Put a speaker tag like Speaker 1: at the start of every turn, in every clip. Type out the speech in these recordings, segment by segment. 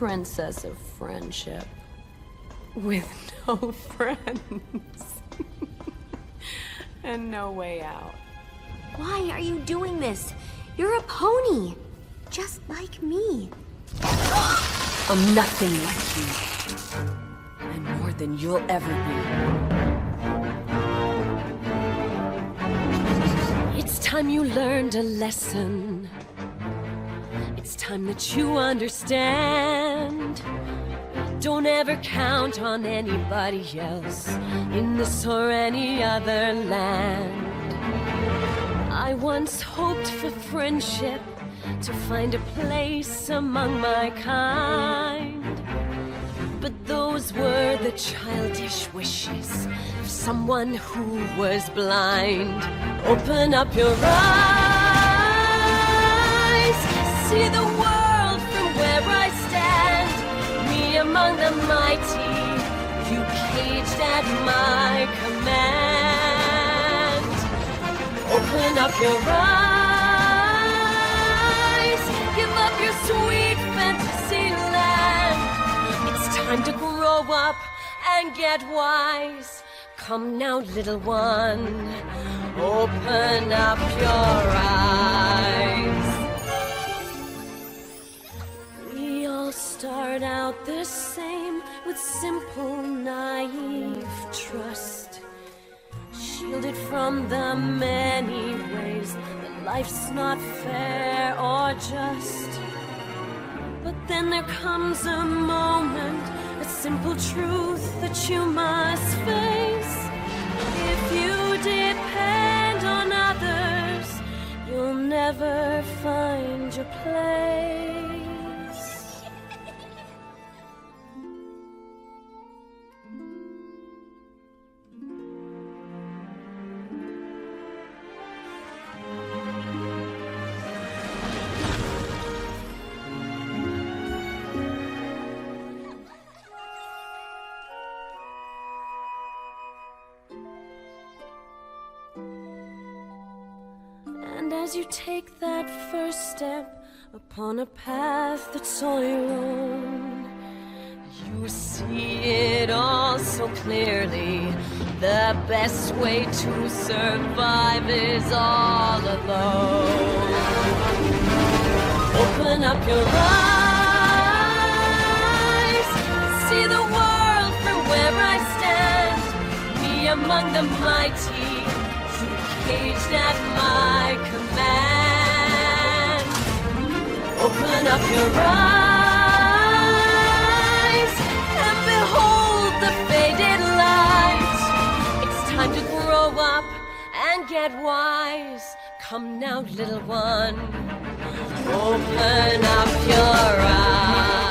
Speaker 1: princess of friendship. With no friends. And no way out.
Speaker 2: Why are you doing this? You're a pony. Just like me.
Speaker 1: I'm nothing like you. I'm more than you'll ever be. It's time you learned a lesson. It's time that you understand. Don't ever count on anybody else in this or any other land. I once hoped for friendship, to find a place among my kind. But those were the childish wishes of someone who was blind. Open up your eyes, see the world from where I stand. Me among the mighty, you caged at my command. Open up your eyes, give up your sweet fantasy land. It's time to grow up and get wise. Come now, little one, open up your eyes. We all start out the same, with simple, naive trust, shielded from the many ways that life's not fair or just. But then there comes a moment, a simple truth that you must face. If you depend on others, you'll never find your place. And as you take that first step upon a path that's all your own, you see it all so clearly. The best way to survive is all alone. Open up your eyes, see the world from where I stand. Me among the mighty, caged at my command. Open up your eyes and behold the faded light. It's time to grow up and get wise. Come now, little one, open up your eyes.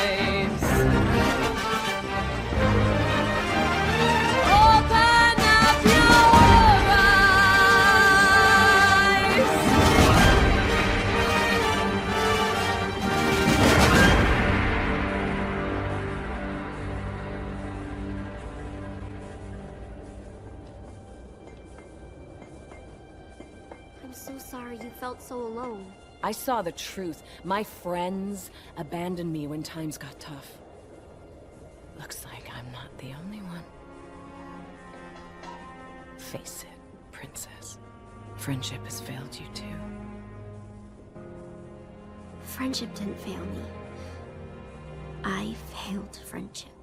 Speaker 2: I'm so sorry you felt so alone.
Speaker 1: I saw the truth. My friends abandoned me when times got tough. Looks like I'm not the only one. Face it, princess. Friendship has failed you too.
Speaker 2: Friendship didn't fail me. I failed friendship.